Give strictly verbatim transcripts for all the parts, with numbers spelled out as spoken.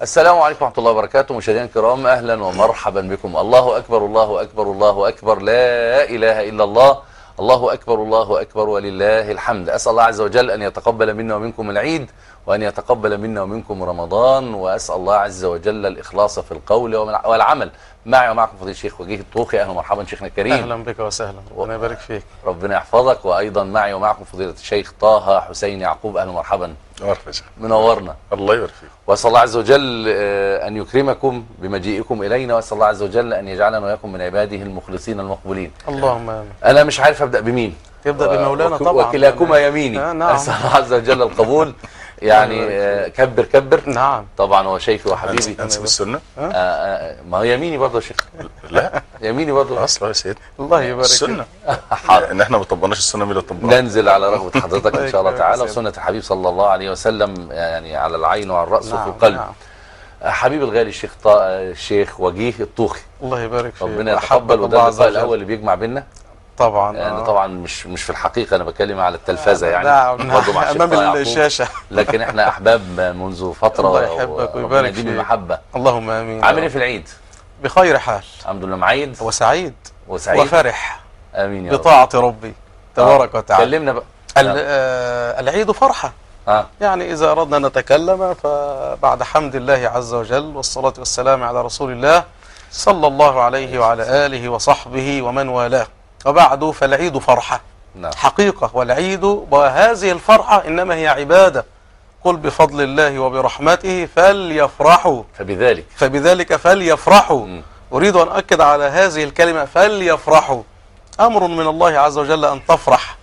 السلام عليكم ورحمة الله وبركاته. مشاهدينا الكرام، أهلا ومرحبا بكم. الله أكبر الله أكبر الله أكبر، لا إله إلا الله، الله أكبر الله أكبر ولله الحمد. أسأل الله عز وجل أن يتقبل منا ومنكم العيد، وأن يتقبل منا ومنكم رمضان، وأسأل الله عز وجل الإخلاص في القول والعمل. معي ومعكم فضيلة الشيخ وجيه الطوخي. أهلا ومرحبا شيخنا الكريم. أهلا بك وسهلا، ربنا يبارك فيك. ربنا يحفظك. وأيضا معي ومعكم فضيلة الشيخ طه حسين يعقوب. أهلا ومرحبا، منورنا. الله يبارك فيك. وأسأل الله عز وجل أن يكرمكم بمجيئكم إلينا، وأسأل الله عز وجل أن يجعلنا وإياكم من عباده المخلصين المقبولين. اللهم آمين. أنا مش عارف أبدأ بمين. يبدأ بمولانا طبعا، وكلاكما يميني. آه نعم. أسأل الله عز وجل القبول. يعني آه كبر كبر. نعم طبعا هو شيخي وحبيبي. أنسب السنة. آه آه ما هو يميني برضه يا شيخ. لا يميني برضه. أصلا يا سيدي الله يبارك فيك. السنة. إن إحنا ما طبقناش السنة، مين اللي طبقها؟ ننزل على رغبة حضرتك إن شاء الله تعالى، وسنة الحبيب صلى الله عليه وسلم يعني على العين وعلى الرأس نعم وفي القلب. نعم. حبيب الغالي الشيخ طا... الشيخ وجيه الطوخي. الله يبارك فيك. ربنا يتقبل. وده اللقاء الأول اللي بيجمع بينا طبعا. يعني آه. طبعا مش مش في الحقيقة، أنا بتكلم على التلفزة يعني. نعم برضه مع الشيخ أمام طه يعقوب. الشاشة. لكن احنا أحباب منذ فترة. الله يحبك ويبارك فيك. المحبة. اللهم آمين. عامل ايه في العيد؟ بخير حال الحمد لله. معيد وسعيد وسعيد وفرح. آمين يا رب. بطاعة ربي تبارك وتعالى. كلمنا بقى. ال- آه العيد فرحة. ها. يعني إذا أردنا أن نتكلم فبعد حمد الله عز وجل والصلاة والسلام على رسول الله صلى الله عليه وعلى آله وصحبه ومن والاه، وبعد فالعيد فرحة. نعم. حقيقة. والعيد وهذه الفرحة إنما هي عبادة. قل بفضل الله وبرحمته فليفرحوا فبذلك فبذلك فليفرحوا. م. أريد أن أؤكد على هذه الكلمة فليفرحوا. أمر من الله عز وجل أن تفرح،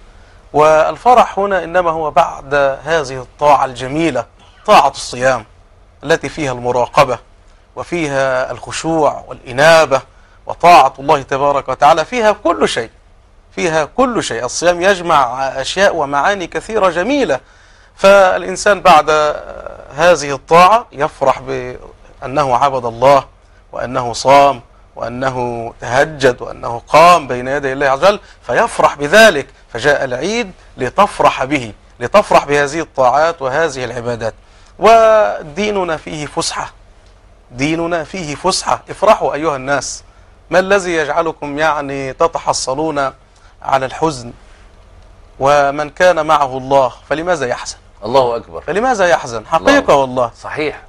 والفرح هنا إنما هو بعد هذه الطاعة الجميلة، طاعة الصيام التي فيها المراقبة وفيها الخشوع والإنابة، وطاعة الله تبارك وتعالى فيها كل شيء، فيها كل شيء. الصيام يجمع أشياء ومعاني كثيرة جميلة. فالإنسان بعد هذه الطاعة يفرح بأنه عبد الله، وأنه صام، وأنه تهجد، وأنه قام بين يدي الله عز وجل، فيفرح بذلك. فجاء العيد لتفرح به، لتفرح بهذه الطاعات وهذه العبادات. وديننا فيه فسحة، ديننا فيه فسحة. افرحوا أيها الناس. ما الذي يجعلكم يعني تتحصلون على الحزن؟ ومن كان معه الله فلماذا يحزن؟ الله أكبر. فلماذا يحزن؟ حقيقة والله. صحيح.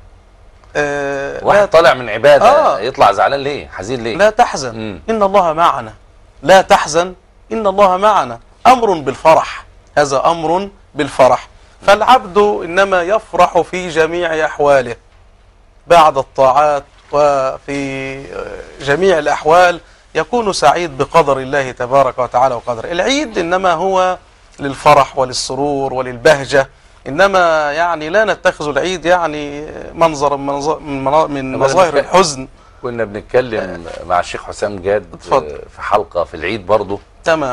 آه واحد طالع من عبادة آه يطلع زعلان ليه؟ حزين ليه؟ لا تحزن. مم. إن الله معنا. لا تحزن، إن الله معنا. أمر بالفرح، هذا أمر بالفرح. فالعبد إنما يفرح في جميع أحواله بعد الطاعات، وفي جميع الأحوال يكون سعيد بقدر الله تبارك وتعالى وقدر. العيد إنما هو للفرح وللسرور وللبهجة، إنما يعني لا نتخذ العيد يعني منظر من من مظاهر الحزن. كنا بنتكلم مع الشيخ حسام جاد اتفضل. في حلقة في العيد برضه. تمام.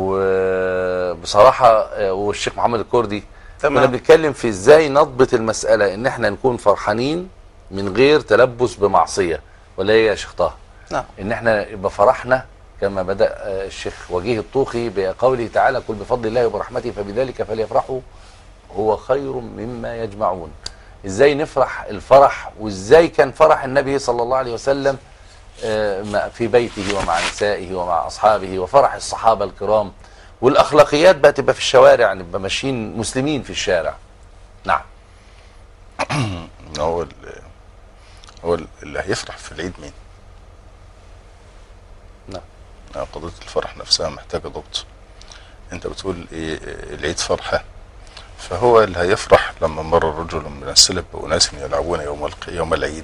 وبصراحة والشيخ محمد الكردي تمام. كنا بنتكلم في ازاي نضبط المسألة ان احنا نكون فرحانين من غير تلبس بمعصية، ولا ايه يا شيخ طه؟ نعم. ان احنا يبقى فرحنا كما بدأ الشيخ وجيه الطوخي بقوله تعالى: قل بفضل الله وبرحمته فبذلك فليفرحوا هو خير مما يجمعون. ازاي نفرح الفرح، وازاي كان فرح النبي صلى الله عليه وسلم في بيته ومع نسائه ومع أصحابه، وفرح الصحابة الكرام، والأخلاقيات بقى تبقى في الشوارع، نبقى ماشيين مسلمين في الشارع. نعم. هو هو اللي هيفرح في العيد مين؟ نعم. قضية الفرح نفسها محتاجة ضبط. انت بتقول ايه؟ العيد فرحة. فهو اللي هيفرح لما مر الرجل من السلب بأناس يلعبون يوم يوم العيد،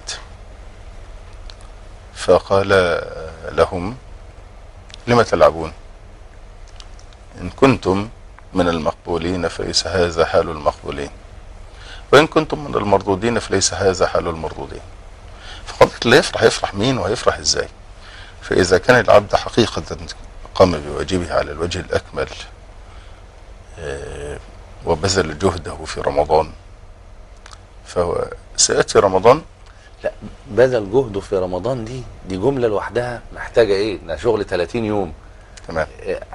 فقال لهم: لم تلعبون؟ إن كنتم من المقبولين فليس هذا حال المقبولين، وإن كنتم من المردودين فليس هذا حال المردودين. فقالت اللي يفرح يفرح مين ويفرح ازاي؟ فإذا كان العبد حقيقة قام بواجبه على الوجه الأكمل وبذل جهده في رمضان، فهو سيأتي رمضان. لا، بذل جهده في رمضان دي دي جملة لوحدها محتاجة ايه؟ ده شغل ثلاثين يوم. تمام.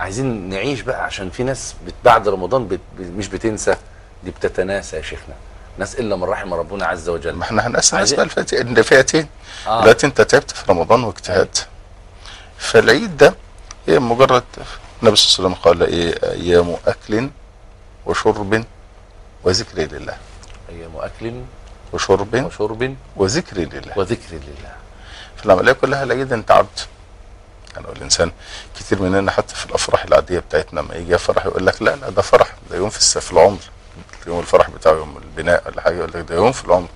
عايزين نعيش بقى، عشان في ناس بعد رمضان بت مش بتنسى، دي بتتناسى يا شيخنا. ناس الا من رحم ربنا عز وجل. ما احنا هنقسم عايزين- الناس بقى الفئتين فئتين. آه. دلوقتي انت تعبت في رمضان واجتهدت، فالعيد ده هي مجرد، النبي صلى الله عليه وسلم قال ايه؟ ايام اكل وشرب وذكر لله. ايام اكل وشرب وشرب وذكر لله. وذكر لله. فالعمليه كلها العيد انت عبد. يعني الانسان كتير مننا حتى في الافراح العاديه بتاعتنا لما يجي يفرح يقول لك لا لا ده فرح، ده يوم في الس- في العمر، يوم الفرح بتاعه يوم البناء ولا حاجه، يقول لك ده يوم في العمر.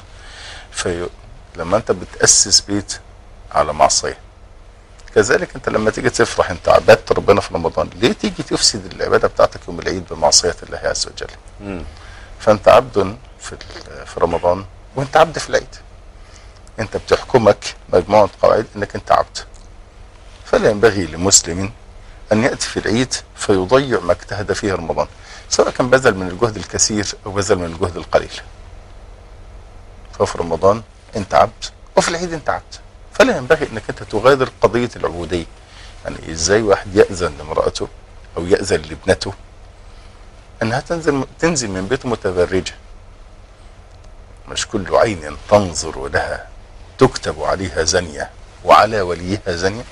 فلما انت بتاسس بيت على معصيه، كذلك انت لما تيجي تفرح انت عبدت ربنا في رمضان، ليه تيجي تفسد العباده بتاعتك يوم العيد بمعصيه الله عز وجل؟ مم. فانت عبد في ال- في رمضان وانت عبد في العيد. انت بتحكمك مجموعه قواعد انك انت عبد. فلا ينبغي لمسلم ان ياتي في العيد فيضيع ما اجتهد فيه رمضان، سواء كان بذل من الجهد الكثير او بذل من الجهد القليل. ففي رمضان انت عبد وفي العيد انت عبد، فلا ينبغي انك انت تغادر قضيه العبوديه. يعني ازاي واحد ياذن لامراته او ياذن لابنته انها تنزل تنزل من بيته متبرجه؟ مش كل عين تنظر لها تكتب عليها زانيه وعلى وليها زانيه.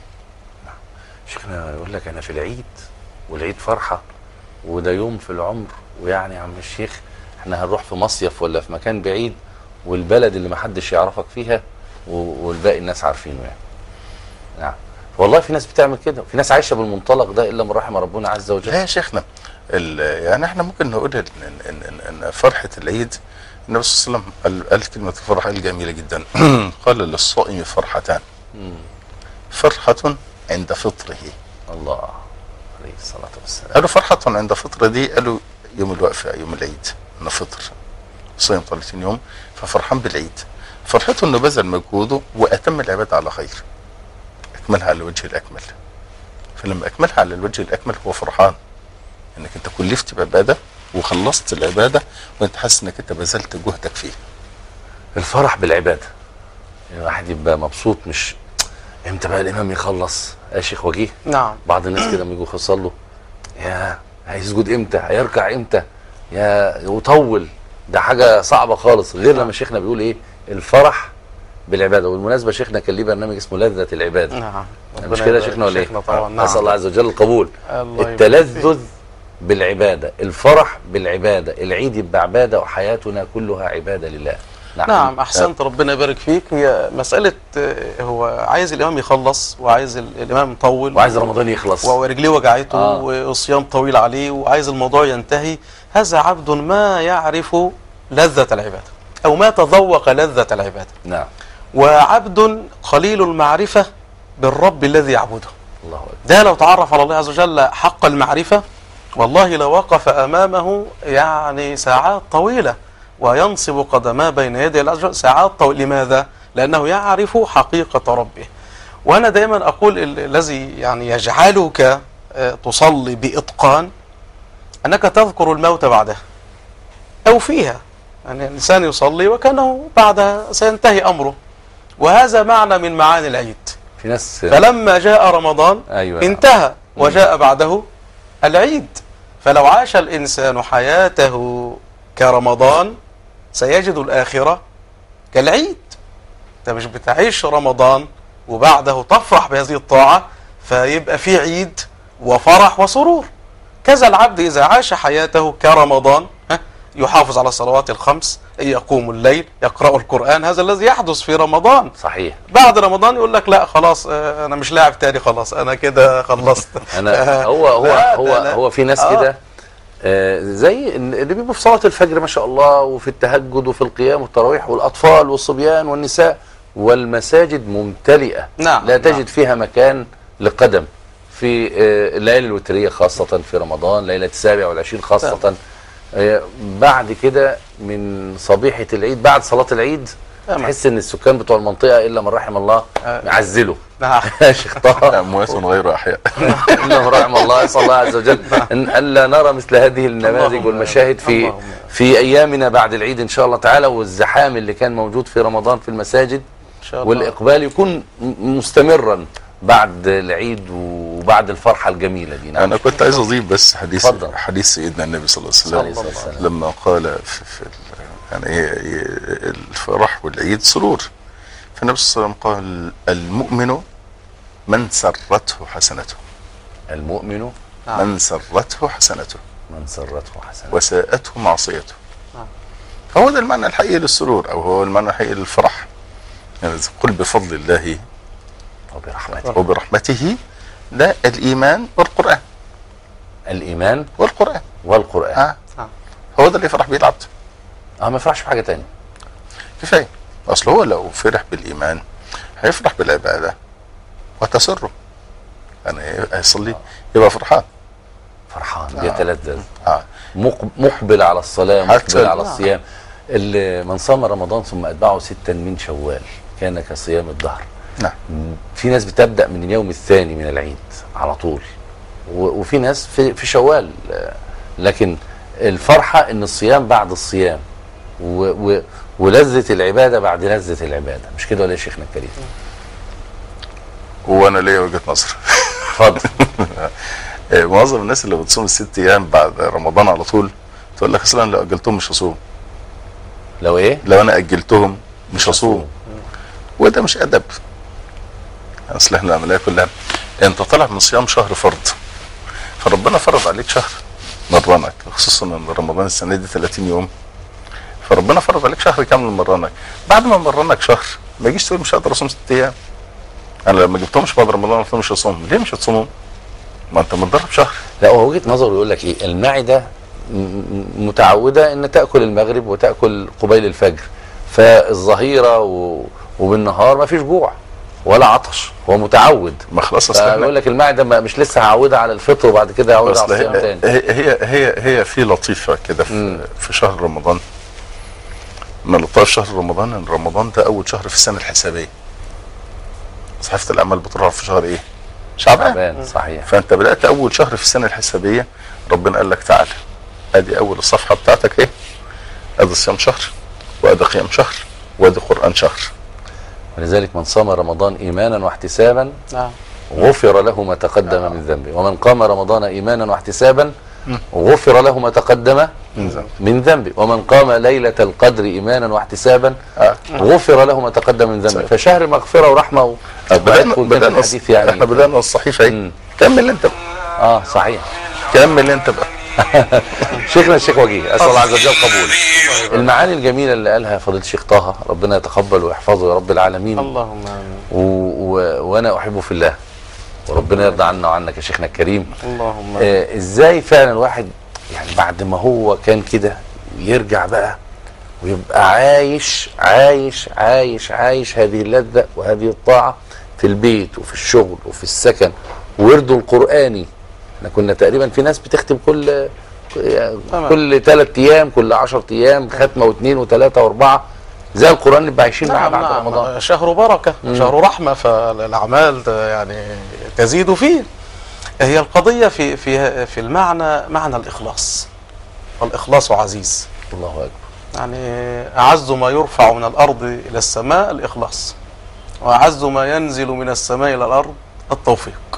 شيخنا يقول لك انا في العيد، والعيد فرحه، وده يوم في العمر، ويعني يا عم الشيخ احنا هنروح في مصيف ولا في مكان بعيد والبلد اللي محدش يعرفك فيها و- والباقي الناس عارفينه يعني. نعم. والله في ناس بتعمل كده، وفي ناس عايشه بالمنطلق ده الا من رحم ربنا عز وجل. لا يا شيخنا، ال- يعني احنا ممكن نقول ان ان ان, إن فرحه العيد، النبي صلى الله عليه وسلم قال, قال كلمه الفرحه الجميله جدا قال للصائم فرحتان، مم. فرحه عند فطره. الله عليه الصلاه والسلام. قالوا فرحه عند فطره دي، قالوا يوم الوقفه يوم العيد انه فطر، صيام ثلاثين يوم ففرحان بالعيد. فرحته انه بذل مجهوده واتم العباده على خير، اكملها على الوجه الاكمل. فلما اكملها على الوجه الاكمل هو فرحان انك انت كلفت بعباده وخلصت العباده وانت حاسس انك انت بذلت جهدك فيه. الفرح بالعباده، الواحد يبقى مبسوط، مش امتى بقى الامام يخلص يا شيخ وجيه. نعم. بعض الناس كده لما يجوا يصلوا، يا هيسجد امتى، هيركع امتى، يا يطول، ده حاجه صعبه خالص. غير لما شيخنا بيقول ايه؟ الفرح بالعباده. والمناسبه شيخنا كان ليه برنامج اسمه لذة العباده. نعم. مش كده يا شيخنا ولا ايه؟ شيخنا طبعا. نعم. نسال الله عز وجل القبول. الله التلذذ بالعباده، الفرح بالعباده، العيد يبقى عباده وحياتنا كلها عباده لله. نعم, نعم احسنت، ربنا يبارك فيك. هي مساله آه، هو عايز الامام يخلص، وعايز ال- الامام يطول، وعايز رمضان يخلص، ورجليه وجعته آه. والصيام طويل عليه، وعايز الموضوع ينتهي. هذا عبد ما يعرف لذة العبادة، أو ما تذوق لذة العبادة. نعم. وعبد قليل المعرفة بالرب الذي يعبده. الله اكبر. ده لو تعرف على الله عز وجل حق المعرفة، والله لو وقف أمامه يعني ساعات طويلة، وينصب قدماه بين يدي الله عز وجل ساعات طويلة. لماذا؟ لأنه يعرف حقيقة ربه. وأنا دائما أقول ال- الذي يعني يجعلك آه، تصلي بإتقان أنك تذكر الموت بعدها أو فيها. يعني الإنسان يصلي وكأنه بعدها سينتهي أمره، وهذا معنى من معاني العيد. في ناس فلما جاء رمضان أيوة. انتهى وجاء بعده العيد. فلو عاش الإنسان حياته كرمضان سيجد الآخرة كالعيد. انت مش بتعيش رمضان وبعده تفرح بهذه الطاعة فيبقى في عيد وفرح وسرور. كذا العبد إذا عاش حياته كرمضان، ها، يحافظ على الصلوات الخمس، يقوم الليل، يقرأ القرآن، هذا الذي يحدث في رمضان. صحيح. بعد رمضان يقول لك لا خلاص، آه، انا مش لاعب تاني، خلاص انا كده خلصت. انا هو هو لا، هو لا، لا. هو في ناس آه. كده آه زي اللي بيبقوا في صلاه الفجر ما شاء الله، وفي التهجد وفي القيام والتراويح، والاطفال والصبيان والنساء، والمساجد ممتلئه. نعم، لا تجد نعم. فيها مكان لقدم. في آه الليالي الوتريه خاصه في رمضان، ليله السابع والعشرين خاصه. آه بعد كده من صبيحه العيد، بعد صلاه العيد تمام. تحس ان السكان بتوع المنطقه الا من رحم الله آه. يعزلوا. نعم. يا شيخ طه، اموات غير احياء. إلا من رحم الله. اسال الله عز وجل ان الا نرى مثل هذه النماذج اللهم والمشاهد في اللهم. في ايامنا بعد العيد ان شاء الله تعالى، والزحام اللي كان موجود في رمضان في المساجد، إن شاء الله. والاقبال يكون م- مستمرا بعد العيد وبعد الفرحه الجميله دي. نعم. انا كنت عايز اضيف بس حديث اتفضل. حديث سيدنا النبي صلى الله صلى عليه الله وسلم عليه وسلم. لما قال في, في يعني هي- هي الفرح والعيد سرور. فالنبي صلى الله عليه وسلم قال المؤمن من سرته حسنته، المؤمن نعم. من سرته حسنته من سرته حسنة. وساءته معصيته. نعم. فهو ده المعنى الحقيقي للسرور، او هو المعنى الحقيقي للفرح. يعني قل بفضل الله وبرحمته. وبرحمته، ده الايمان والقران. الإيمان والقران والقرآن. آه. نعم. هو ده اللي يفرح بيه العبد. اه ما يفرحش بحاجة تانية. كفايه. اصل هو لو فرح بالايمان هيفرح بالعباده وتسره، يعني هيصلي يبقى فرحان. فرحان آه. بيتلذذ. اه مق- مقبل على الصلاة، حتى مقبل على ال- الصيام. اللي من صام رمضان ثم أتبعه ستا من شوال كان كصيام الدهر. نعم. في ناس بتبدأ من اليوم الثاني من العيد على طول، و- وفي ناس في, في شوال. آه، لكن الفرحة ان الصيام بعد الصيام، و و ولذة العبادة بعد لذة العبادة. مش كده ولا يا شيخنا الكريم؟ وانا ليا وجهه نظر. اتفضل. آه، معظم الناس اللي بتصوم الست ايام بعد رمضان على طول تقول لك اصلا لو اجلتهم مش هصوم، لو ايه؟ لو انا اجلتهم مش هصوم. وده مش ادب. اصل احنا العمليه كلها انت طالع من صيام شهر فرض، فربنا فرض عليك شهر مرنك، خصوصا ان رمضان السنه دي ثلاثين يوم، فربنا فرض عليك شهر كامل مرنك. بعد ما مرنك شهر ما يجيش تقول مش هقدر اصوم ست ايام. انا لما جبتهمش بعد رمضان قلت لهم مش هصوم. ليه مش هتصومهم؟ ما انت متدرب شهر. لا، هو وجهة نظره يقول لك ايه، المعدة م- م- متعودة ان تأكل المغرب وتأكل قبيل الفجر، فالظهيرة و- وبالنهار ما فيش جوع ولا عطش، هو متعود. ما خلاص اصل إحنا- فيقول لك المعدة ما- مش لسه هعودها على الفطر وبعد كده هعودها على اصل الصيام هي تاني. هي هي هي في لطيفه كده مم. في, في شهر رمضان. من لطائف شهر رمضان ان رمضان ده اول شهر في السنه الحسابيه. صحيفه الاعمال بتروح في شهر ايه؟ شعبان. تعبان صحيح. فانت بدات اول شهر في السنه الحسابيه، ربنا قال لك تعالى ادي اول الصفحه بتاعتك ايه؟ ادي صيام شهر، وادي قيام شهر، وادي قران شهر. ولذلك من صام رمضان ايمانا واحتسابا نعم. غفر له ما تقدم من ذنبه، ومن قام رمضان ايمانا واحتسابا غفر له ما تقدم من ذنب. من ذنبه، ومن قام ليلة القدر ايمانا واحتسابا آه. غفر له ما تقدم من ذنبه. صحيح. فشهر مغفرة ورحمة و... بدانا ويكون بدانا الحديث يعني احنا بدانا الصحيفه ايه؟ مم. كمل انت بقى. اه صحيح. كمل انت بقى. شيخنا الشيخ وجيه، اسال الله عز وجل قبول المعاني الجميله اللي قالها فضيله الشيخ طه، ربنا يتقبل ويحفظه يا رب العالمين. اللهم امين. و... و... وانا احبه في الله، وربنا يرضى عنا وعنك يا شيخنا الكريم. اللهم امين. آه ازاي فعلا الواحد يعني بعد ما هو كان كده يرجع بقى ويبقى عايش عايش عايش عايش هذه اللذة وهذه الطاعة في البيت وفي الشغل وفي السكن، ورده القرآني. احنا كنا تقريبا في ناس بتختم كل تمام. كل ثلاث ايام، كل عشر ايام ختمة واثنين وثلاثة واربعة، زي القرآن اللي بقى عايشين معاه نعم بعد نعم رمضان. شهر بركة، مم. شهر رحمة، فالأعمال يعني تزيد فيه. هي القضية في في في المعنى، معنى الإخلاص. والإخلاص عزيز، الله اكبر. يعني أعز ما يرفع من الأرض إلى السماء الإخلاص، وأعز ما ينزل من السماء إلى الأرض التوفيق.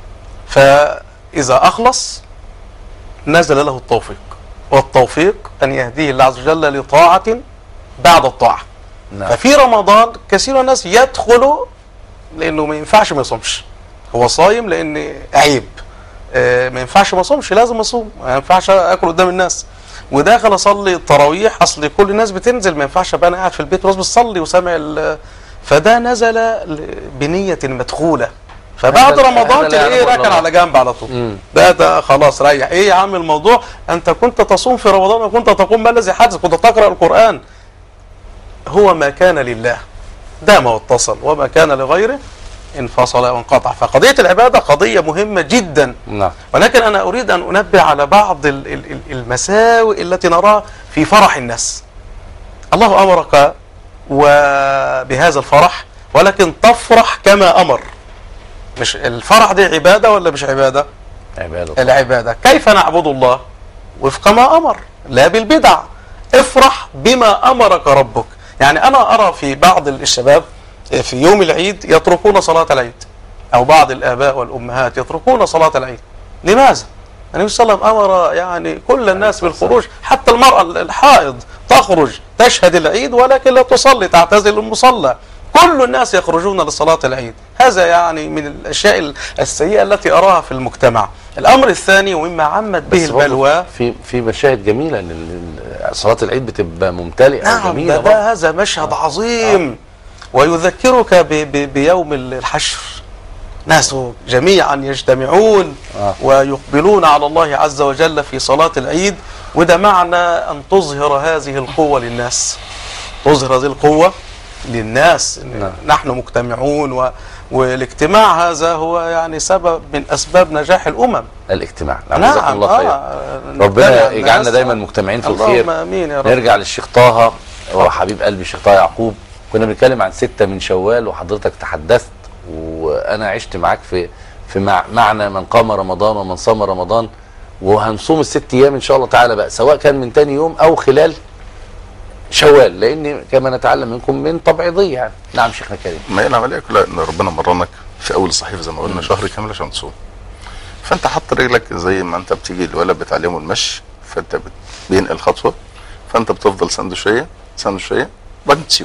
فإذا أخلص نزل له التوفيق، والتوفيق أن يهديه الله عز وجل لطاعة بعد الطاعة. نعم. ففي رمضان كثير من الناس يدخلوا لأنه ما ينفعش ما يصومش، هو صايم لأن عيب، آه، ما ينفعش ما اصومش، لازم اصوم، ما ينفعش اكل قدام الناس، وداخل اصلي التراويح، اصل كل الناس بتنزل، ما ينفعش ابقى انا قاعد في البيت والناس بتصلي وسامع ال- فده نزل ل- بنية مدخولة، فبعد هذا- رمضان هذا لا تلاقيه يعلم راكن الله. على جنب على طول. مم. ده ده خلاص ريح. ايه يا عم الموضوع؟ انت كنت تصوم في رمضان وكنت تقوم، ما الذي حدث؟ كنت تقرأ القرآن. هو ما كان لله دام واتصل، وما كان لغيره انفصل وانقطع. فقضية العبادة قضية مهمة جدا، نعم. ولكن أنا أريد أن أنبه على بعض ال- ال- ال- المساوئ التي نراها في فرح الناس. الله أمرك وبهذا الفرح، ولكن تفرح كما أمر. مش الفرح دي عبادة ولا مش عبادة؟ عبادة. العبادة كيف نعبد الله؟ وفق ما أمر، لا بالبدع. افرح بما أمرك ربك. يعني أنا أرى في بعض الشباب في يوم العيد يتركون صلاة العيد، أو بعض الآباء والأمهات يتركون صلاة العيد. لماذا؟ النبي صلى الله عليه وسلم أمر يعني كل الناس بالخروج، حتى المرأة الحائض تخرج تشهد العيد ولكن لا تصلي، تعتزل المصلى. كل الناس يخرجون لصلاة العيد. هذا يعني من الأشياء السيئة التي أراها في المجتمع. الأمر الثاني ومما عمت به البلوى، في في مشاهد جميلة ان ال- ال- صلاة العيد بتبقى ممتلئة نعم وجميلة ده, برضه. ده هذا مشهد عظيم. آه. ويذكرك ب ب بيوم الحشر، ناس جميعا يجتمعون آه. ويقبلون على الله عز وجل في صلاة العيد. وده معنى أن تظهر هذه القوة للناس، تظهر هذه القوة للناس. نعم. نحن مجتمعون و... والاجتماع هذا هو يعني سبب من أسباب نجاح الأمم. الاجتماع. نعم جزاكم الله خير. آه. ربنا يجعلنا دايما مجتمعين في الخير. اللهم آمين يا رب. نرجع للشيخ طه، هو حبيب قلبي الشيخ طه يعقوب. كنا بنتكلم عن ستة من شوال وحضرتك تحدثت، وأنا عشت معاك في في مع معنى من قام رمضان ومن صام رمضان، وهنصوم الست أيام إن شاء الله تعالى بقى، سواء كان من تاني يوم أو خلال شوال، لأن كما نتعلم منكم من تبعيضية يعني. نعم شيخنا الكريم. ما هي العمليه كلها ان ربنا مرنك في اول الصحيفه زي ما قلنا شهر كامل عشان تصوم. فانت حط رجلك زي ما انت بتيجي الولد بتعلمه المشي، فانت بت- بينقل خطوه، فانت بتفضل سنده شويه سنده شويه وبعدين تسيبه.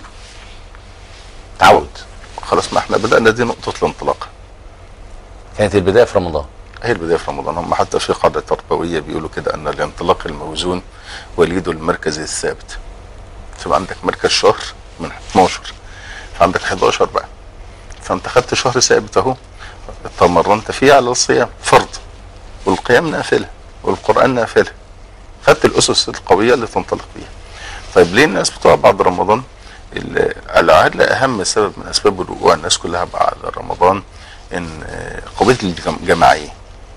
تعود. خلاص، ما احنا بدانا، دي نقطه الانطلاق. كانت البداية في رمضان. هي البداية في رمضان. هم حتى في قاعدة تربوية بيقولوا كده أن الانطلاق الموزون وليد المركز الثابت. تبقى عندك مركز شهر من اتناشر، فعندك حداشر بقى، فأنت خدت شهر ثابت أهو، تمرنت فيه على الصيام فرض، والقيام نافلة، والقرآن نافلة، خدت الأسس القوية اللي تنطلق بيها. طيب ليه الناس بتوع بعد رمضان؟ العادة أهم سبب من أسباب الوقوع الناس كلها بعد رمضان ان قضيه الجماعيه،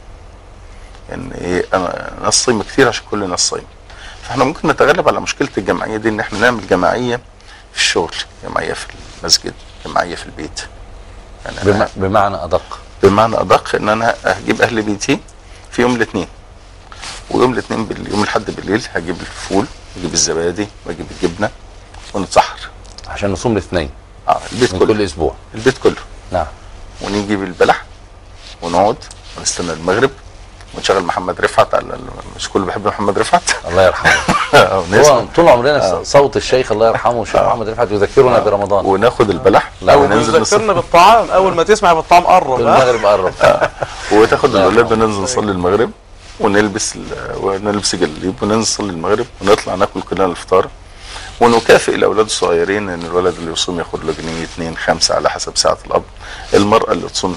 ان ايه انا ناس صايمه كتير عشان كل الناس صايمه، فاحنا ممكن نتغلب على مشكله الجماعيه دي ان احنا نعمل جماعيه في الشغل، جماعيه في المسجد، جماعيه في البيت. يعني بم... بمعنى ادق بمعنى ادق ان انا هجيب اهل بيتي في يوم الاثنين، ويوم الاثنين بال... يوم الاحد بالليل هجيب الفول واجيب الزبادي واجيب الجبنه ونتسحر عشان نصوم الاثنين. اه البيت من كله، كل اسبوع. البيت كله. نعم. ونجيب البلح ونقعد ونستنى المغرب ونشغل محمد رفعت على ال... مش كله بيحب محمد رفعت الله يرحمه. هو طول عمرنا آه. صوت الشيخ الله يرحمه الشيخ آه. محمد رفعت يذكرنا آه. برمضان. وناخد البلح وننزل يذكرنا بالطعام، اول ما تسمع بالطعام قرب المغرب قرب. آه. وتاخد الاولاد وننزل نصلي المغرب ونلبس ال... ونلبس جليب وننزل نصلي المغرب ونطلع ناكل كلنا الفطار، ونكافئ الاولاد الصغيرين ان الولد اللي يصوم ياخد له جنيه اتنين خمسه على حسب ساعه الاب، المراه اللي تصوم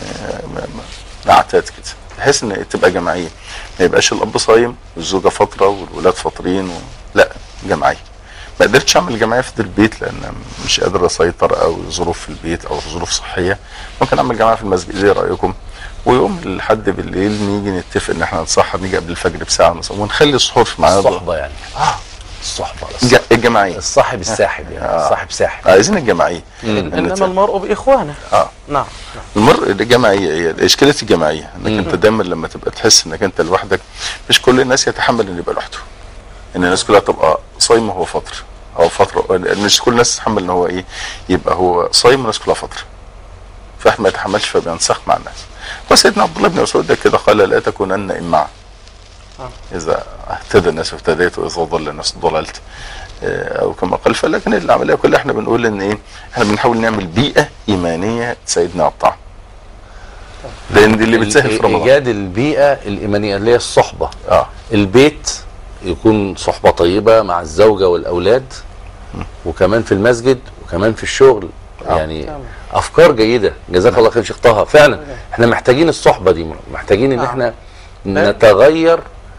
نعتاد كده، بحيث ان تبقى جماعيه، ما يبقاش الاب صايم والزوجه فتره والولاد فاطرين و... لا، جماعيه. ما قدرتش اعمل جماعيه في البيت لان مش قادر اسيطر او ظروف في البيت او ظروف صحيه، ممكن اعمل جماعه في المسجد. ايه رايكم؟ ويوم الحد بالليل نيجي نتفق ان احنا نتسحر، نيجي قبل الفجر بساعه مثلا ونخلي السحور في ميعاده. الصحبه يعني. اه الصحبه الجماعيه، الصاحب الساحب يعني. آه. الصاحب ساحب. عايزين الجماعيه. انما المرء باخوانه. اه نعم. المرء الجماعيه هي اشكاليه الجماعيه، انك انت دايما لما تبقى تحس انك انت لوحدك، مش كل الناس يتحمل ان يبقى لوحده، ان الناس كلها تبقى صايمه وهو فطر او فتره، مش كل الناس تتحمل ان هو ايه يبقى هو صايم والناس كلها فطر، فاحد ما يتحملش فبينسخ مع الناس. وسيدنا عبد الله بن مسعود ده كده قال لا تكونن امعا، اذا اهتدى الناس اهتديت واذا ضل الناس ضللت، او كما قال. فلكن العمليه كلها احنا بنقول ان ايه، احنا بنحاول نعمل بيئه ايمانيه تساعدنا على الطاعه، لان دي اللي بتسهل في رمضان. ايجاد البيئه الايمانيه اللي هي الصحبه. اه البيت يكون صحبه طيبه مع الزوجه والاولاد، م. وكمان في المسجد وكمان في الشغل. آه. يعني آه. افكار جيده. جزاك الله خير شيخ طه. فعلا احنا محتاجين الصحبه دي، محتاجين ان آه. احنا نتغير.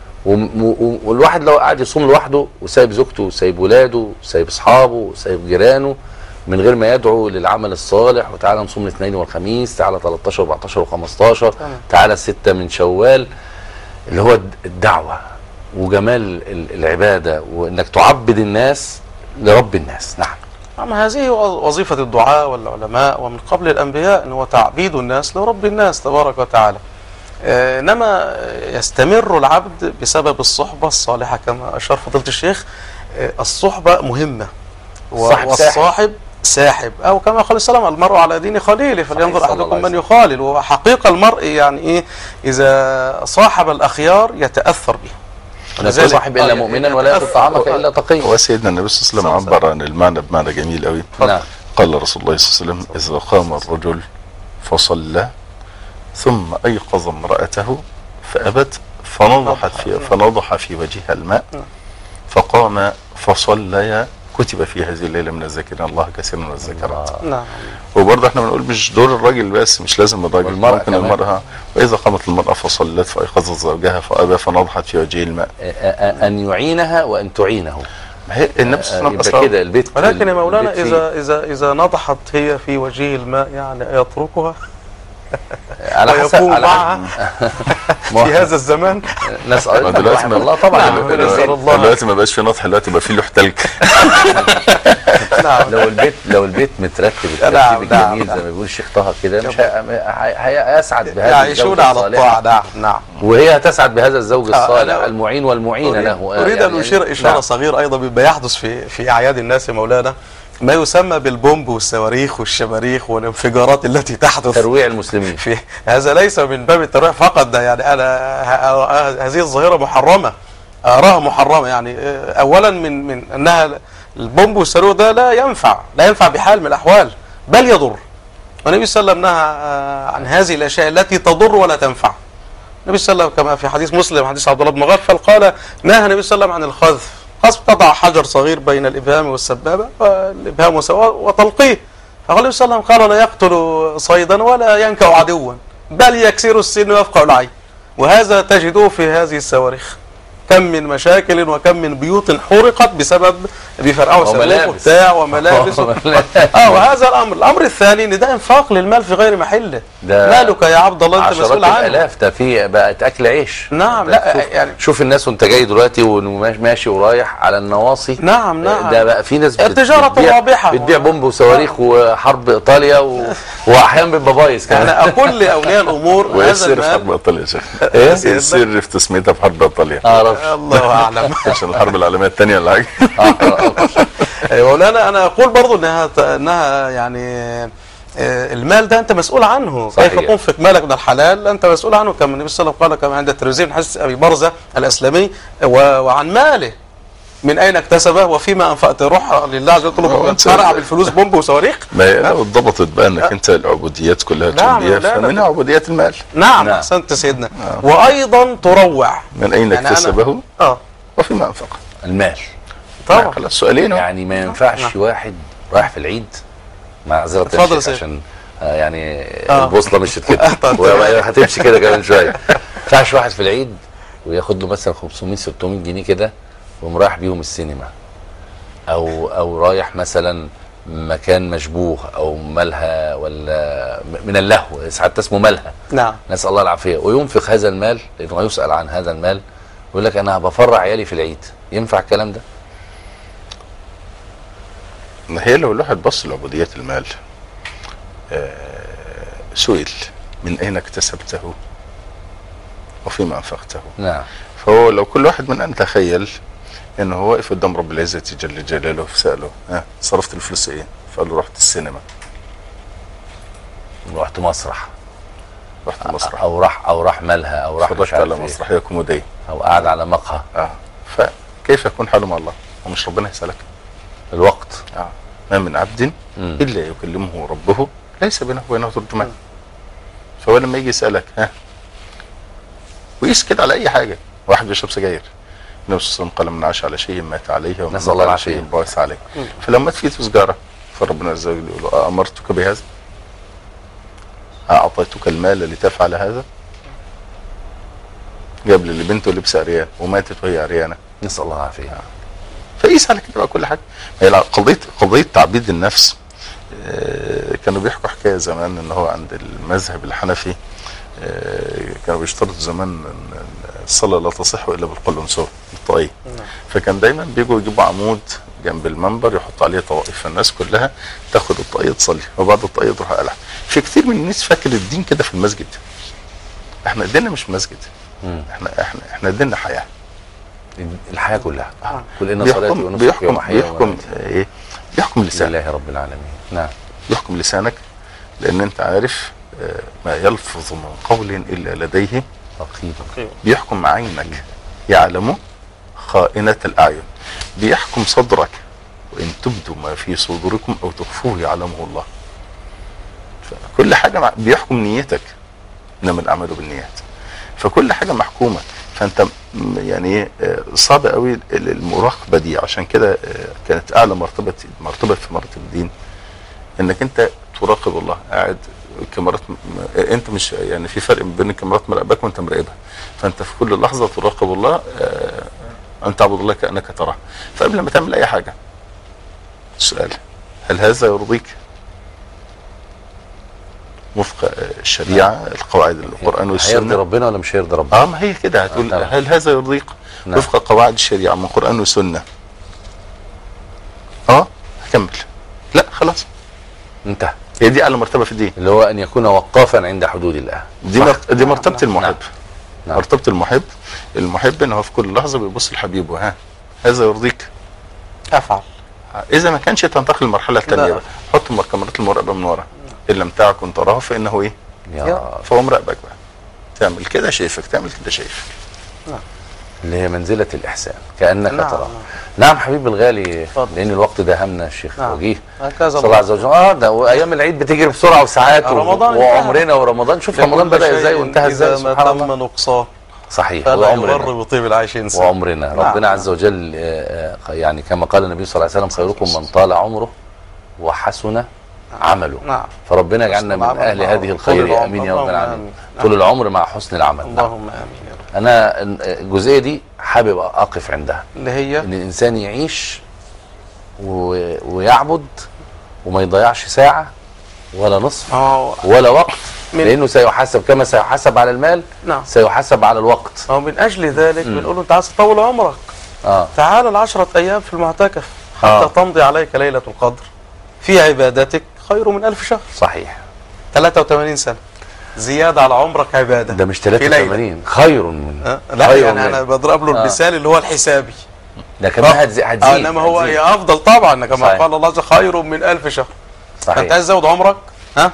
والواحد لو قاعد يصوم لوحده وسايب زوجته وسايب ولاده وسايب اصحابه وسايب جيرانه من غير ما يدعو للعمل الصالح، وتعالى نصوم الاثنين والخميس، تعالى تلتاشر واربعتاشر وخمستاشر، تعالى الستة من شوال، اللي هو الدعوة وجمال العبادة وانك تعبد الناس لرب الناس. نعم. نعم، هذه وظيفة الدعاء والعلماء ومن قبل الأنبياء، أنه تعبيد الناس لرب الناس تبارك وتعالى. إنما يستمر العبد بسبب الصحبة الصالحة كما أشار فضيلة الشيخ. الصحبة مهمة، والصاحب ساحب، او كما قال السلام المرء على دين خليله فلينظر صلى الله احدكم عليه من يخالل. وحقيقه المرء يعني ايه اذا صاحب الاخيار يتاثر به. لا تصاحب الا مؤمنا ولا يأكل طعامك الا تقيا. وسيدنا النبي صلى الله عليه وسلم عبر عن المعنى بمعنى جميل قوي. نعم. قال رسول الله صلى الله عليه وسلم اذا قام الرجل فصلى ثم ايقظ امراته فابت فنضحت في فنضح في وجهها الماء فقام فصلى كتب في هذه الليله من الذاكرين الله كثيرا والذاكرات. نعم. وبرضه احنا بنقول مش دور الراجل بس، مش لازم الراجل، والمرأة ممكن كمان. المراه. واذا قامت المراه فصلت فايقظت زوجها فابى فنضحت في وجهه الماء. ان يعينها وان تعينها. ما هي النبي صلى الله عليه يبقى وسلم كده البيت. ولكن يا مولانا البيت اذا اذا اذا نضحت هي في وجه الماء يعني يتركها على حسب ويقوم على معها في هذا الزمان. نسأل ما دلوقتي ما الله طبعا. نعم. نسأل الله. دلوقتي ما بقاش في نضح، دلوقتي بقى في لوح تلج. نعم. لو البيت لو البيت مترتب نعم، الترتيب نعم، الجميل نعم. زي ما بيقول الشيخ طه كده مش هي- هي- هيسعد بهذا يعيشون الزوج على الصالح. الطاعه. نعم نعم. وهي هتسعد بهذا الزوج آه، الصالح أنا المعين والمعين أريد, له. أريد يعني أن أشير إشارة نعم. صغيرة أيضا بما يحدث في في أعياد الناس يا مولانا، ما يسمى بالبومب والصواريخ والشماريخ والانفجارات التي تحدث ترويع المسلمين. في هذا ليس من باب الترويع فقط، ده يعني أنا ه- ه- هذه الظاهرة محرمة، أراها محرمة. يعني أولا من من أنها البومب والصاروخ ده لا ينفع لا ينفع بحال من الأحوال بل يضر. والنبي صلى الله عليه وسلم نهى عن هذه الأشياء التي تضر ولا تنفع. النبي صلى الله عليه وسلم كما في حديث مسلم حديث عبد الله بن مغفل قال نهى النبي صلى الله عليه وسلم عن الخذف، قصد تضع حجر صغير بين الإبهام والسبابة والإبهام وتلقيه. فقال النبي صلى الله عليه وسلم قال لا يقتل صيدا ولا ينكأ عدوا بل يكسر السن ويفقع العين. وهذا تجدوه في هذه الصواريخ، كم من مشاكل وكم من بيوت حرقت بسبب بيفرقعوا صاروخ وملابس. وبتاع وملابس و... اه وهذا الامر. الامر الثاني ان ده انفاق للمال في غير محله. ده مالك يا عبد الله انت عشرات مسؤول عنه. الالاف ده في بقت اكل عيش. نعم. ده لا شوف يعني شوف الناس وانت جاي دلوقتي وماشي ورايح على النواصي. نعم نعم. ده بقى في ناس بت- التجارة بتبيع- رابحة. بتبيع بومب وصواريخ وحرب ايطاليا و... واحيانا بيبقى بايظ كمان. انا اقول لاولياء الامور وايه هذا السر في حرب المال. ايطاليا يا شيخ؟ إيه؟ ايه السر في تسميتها في حرب ايطاليا؟ اعرفش. الله اعلم. عشان الحرب العالميه الثانيه ولا حاجه؟ مولانا انا اقول برضو انها انها يعني آه، المال ده انت مسؤول عنه. صحيح. كيف تنفق مالك من الحلال انت مسؤول عنه، كما النبي صلى الله عليه وسلم قال كما عند الترمذي من حديث ابي برزه الاسلمي و- وعن ماله من اين اكتسبه وفيما انفقت. روح لله عز وجل هو أنت- فرع بالفلوس بومب وصواريخ. ما هي لو اتضبطت بقى انك انت العبوديات كلها نعم، تؤديها، لا، لا. فمنها عبوديات المال. نعم نعم. احسنت سيدنا. وايضا تروع من اين يعني أنا- اكتسبه اه وفيما انفقه. المال. طبعا. خلاص سؤالين أهو. يعني ما ينفعش نعم. واحد رايح في العيد معذرة اتفضل يا الشيخ سيدي. عشان آه يعني آه. البوصله مشيت كده طب. وهتمشي كده كمان شويه. ما ينفعش واحد في العيد وياخد له مثلا خمسمية ستمية جنيه كده ويقوم رايح بيهم السينما، او او رايح مثلا مكان مشبوه او ملهى ولا من اللهو حتى اسمه ملهى، نعم. نسال الله العافيه، وينفق هذا المال لانه يسال عن هذا المال ويقول لك انا بفرع عيالي في العيد. ينفع الكلام ده؟ ما هي لو الواحد بص لعبوديات المال آه، سئل من اين اكتسبته وفيما انفقته. نعم. فهو لو كل واحد من ان تخيل انه هو واقف قدام رب العزه جل جلاله فساله ها صرفت الفلوس ايه؟ فقال له رحت السينما، رحت مسرح رحت مسرح، او راح او راح ملهى او راح مش اتفرجت عارف على إيه. مسرحيه كوميديه، او قاعد على مقهى. اه فكيف يكون حاله مع الله؟ ومش ربنا يسالك؟ الوقت. اه ما من عبد مم. الا يكلمه ربه ليس بينه وبينه ترجمان. فهو لما يجي يسالك ها ويقيس كده على اي حاجه، واحد بيشرب سجاير، النبي صلى الله عليه وسلم قال من عاش على شيء مات عليه ومن نسأل مات الله على العافية. شيء بعث عليه. فلما مات فيه سجاره فربنا عز وجل يقول له امرتك بهذا؟ اعطيتك المال لتفعل هذا؟ جاب لي بنته لبس عريان وماتت وهي عريانه. نسال الله العافيه. فقيس على كده بقى كل حاجه. هي قضيه قضيه تعبيد النفس. آه، كانوا بيحكوا حكايه زمان ان هو عند المذهب الحنفي آه، كانوا بيشترطوا زمان ان الصلاه لا تصح الا بالقلنسوه الطاقيه. فكان دايما بيجوا يجيبوا عمود جنب المنبر يحط عليه طوائف، فالناس كلها تاخد الطاقيه تصلي وبعد الطاقيه تروح قلعها. في كتير من الناس فاكر الدين كده في المسجد. احنا ديننا مش مسجد، مم. احنا احنا احنا ديننا حياه. الحياه كلها. آه. قل ان صلاتي بيحكم ونسكي بيحكم ومحياي بيحكم ومماتي. ايه يحكم لسانك. لله رب العالمين. نعم. يحكم لسانك، لان انت عارف آه، ما يلفظ من قول الا لديه رقيب. بيحكم عينك يعلم خائنة الأعين، بيحكم صدرك وإن تبدوا ما في صدوركم أو تخفوه يعلمه الله. كل حاجة مع- بيحكم نيتك، إنما الأعمال بالنيات، فكل حاجة محكومة. فأنت م- يعني إيه، آه، صعب قوي ال- المراقبة دي. عشان كده آه، كانت أعلى مرتبة مرتبة في مراتب الدين إنك أنت تراقب الله. قاعد كاميرات م- م- انت مش يعني في فرق بين كاميرات مراقبك وانت مراقبها، فانت في كل لحظه تراقب الله، آه، ان تعبد الله كانك تراه. فقبل ما تعمل اي حاجه، السؤال هل هذا يرضيك وفق آه، الشريعه، القواعد القران هيرضي والسنه؟ ربنا ولا مش هيرضي ربنا؟ اه ما هي كده هتقول آه، طبعا. هل هذا يرضيك نعم. وفق قواعد الشريعه من قران وسنه؟ اه هكمل، لا خلاص. انتهى. هي دي اعلى مرتبه في الدين. اللي هو ان يكون وقافا عند حدود الله. دي صح. مرت... دي مرتبه نعم. المحب. نعم. مرتبه المحب، المحب ان هو في كل لحظه بيبص لحبيبه، ها هذا يرضيك؟ افعل. اذا ما كانش تنتقل للمرحله الثانيه لا. بقى، حط كاميرات المراقبه من ورا، ان لم تعكن تراه فانه ايه؟ يا فهو مراقبك بقى. تعمل كده شايفك، تعمل كده شايفك. اللي هي منزلة الإحسان كأنك نعم. تراه. نعم حبيبي الغالي، اتفضل. لأن الوقت ده همنا الشيخ نعم. وجيه هكذا صلى الله عز وجل. اه ده وايام العيد بتجري بسرعه وساعات و- رمضان وعمرنا ورمضان. شوف رمضان بدا ازاي وانتهى ازاي، إذا ما سبحان تم الله. نقصان صحيح. فلا يغر وعمرنا بطيب العيش انسان. وعمرنا نعم. ربنا عز وجل آه، آه، يعني كما قال النبي صلى الله عليه وسلم خيركم من طال عمره وحسن عمله. نعم. فربنا يجعلنا من العمل اهل مع هذه طول الخير العمر. امين يا رب اللهم العالمين. آمين. طول العمر مع حسن العمل. نعم. اللهم امين يا رب. انا الجزئيه دي حابب اقف عندها، اللي هي ان الانسان يعيش و... ويعبد وما يضيعش ساعه ولا نصف اه ولا وقت، من- لانه سيحاسب كما سيحاسب على المال، نعم. سيحاسب على الوقت. أو من أجل ذلك مم. بنقول له أنت عايز تطول عمرك، اه تعال العشرة أيام في المعتكف حتى آه. تمضي عليك ليلة القدر في عبادتك خير من ألف شهر. صحيح. ثلاثة وثمانين سنة زيادة على عمرك عبادة. ده مش في ليلة. ثلاثة وثمانين خير من أه؟ لا خير يعني من- أنا بضرب له آه. المثال اللي هو الحسابي. ده كمان هتزيد آه هتزيد إنما هو هتزيد. هي أفضل طبعا كما صحيح. قال الله عز وجل خير من ألف شهر. فأنت صحيح. عايز تزود عمرك، ها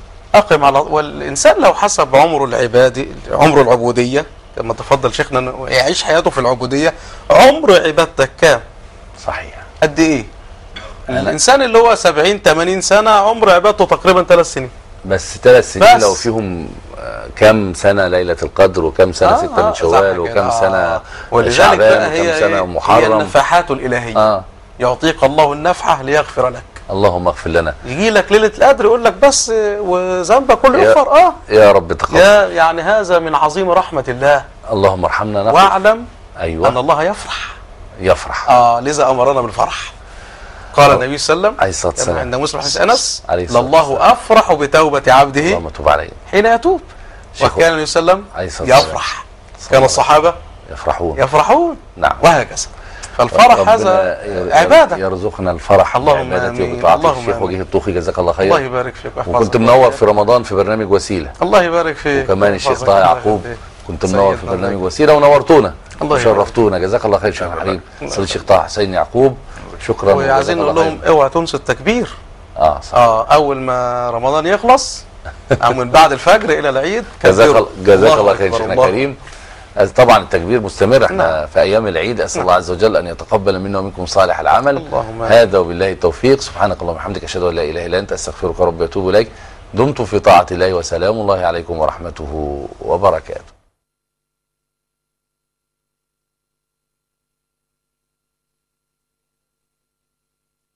أقم على. والإنسان لو حسب عمره العبادي عمره العبودية كما تفضل شيخنا إنه يعيش حياته في العبودية، عمر عبادتك كام؟ صحيح. قد ايه؟ أنا- الانسان اللي هو سبعين ثمانين سنه عمر عبادته تقريبا ثلاث سنين. بس ثلاث سنين بس. لو فيهم آه، كم سنة ليلة القدر وكم سنة آه، ستة آه، من صح شوال كده. وكم آه. سنة ولذلك شعبان بقى وكم هي سنة هي محرم. النفحات الالهيه. اه يعطيك الله النفحه ليغفر لك. اللهم اغفر لنا يجي لك ليله القدر يقول لك بس وذنبك كله يا- يغفر. اه يا رب تقبل. يا يعني هذا من عظيم رحمه الله. اللهم ارحمنا نقف. واعلم ايوه ان الله يفرح. يفرح. اه لذا امرنا بالفرح. قال النبي صلى الله عليه وسلم عليه الصلاة كما والسلام. عند مسلم حديث انس عليه الصلاة لله والسلام. افرح بتوبه عبده اللهم تب علينا. حين يتوب. شيخ وكان النبي صلى الله عليه عليه وسلم الصلاة والسلام. يفرح. كان الصحابه يفرحون. يفرحون نعم. وهكذا. فالفرح ربنا هذا ير- عباده. يرزقنا الفرح اللهم بعبادته آمين. وبطاعته. اللهم الشيخ آمين. وجيه الطوخي جزاك الله الله خير. يبارك فيك ويحفظك. وكنت منور في رمضان في برنامج وسيلة. الله يبارك فيك وكمان الشيخ ويحفظك. طه الله يعقوب يخليك. كنت منور في سيدنا برنامج الله. وسيلة ونورتونا الله يبارك. وشرفتونا. جزاك الله خير شيخ الله الحبيب. يبارك. صلى الشيخ طه حسين يعقوب. شكرا وعايزين وجزاك نقول الله لهم خير. اوعى تنسوا التكبير. اه صح. اه اول ما رمضان يخلص او من بعد الفجر الى العيد جزاك كبروا. الله جزاك الله خير أكبر، شيخنا الله كريم. طبعا التكبير مستمر، احنا نعم. في ايام العيد. اسال نعم. الله عز وجل ان يتقبل منا ومنكم صالح العمل. اللهم آمين. هذا وبالله التوفيق. سبحانك اللهم وبحمدك اشهد ان لا اله الا انت استغفرك ربي واتوب اليك. دمتم في طاعه الله وسلام الله عليكم ورحمته وبركاته.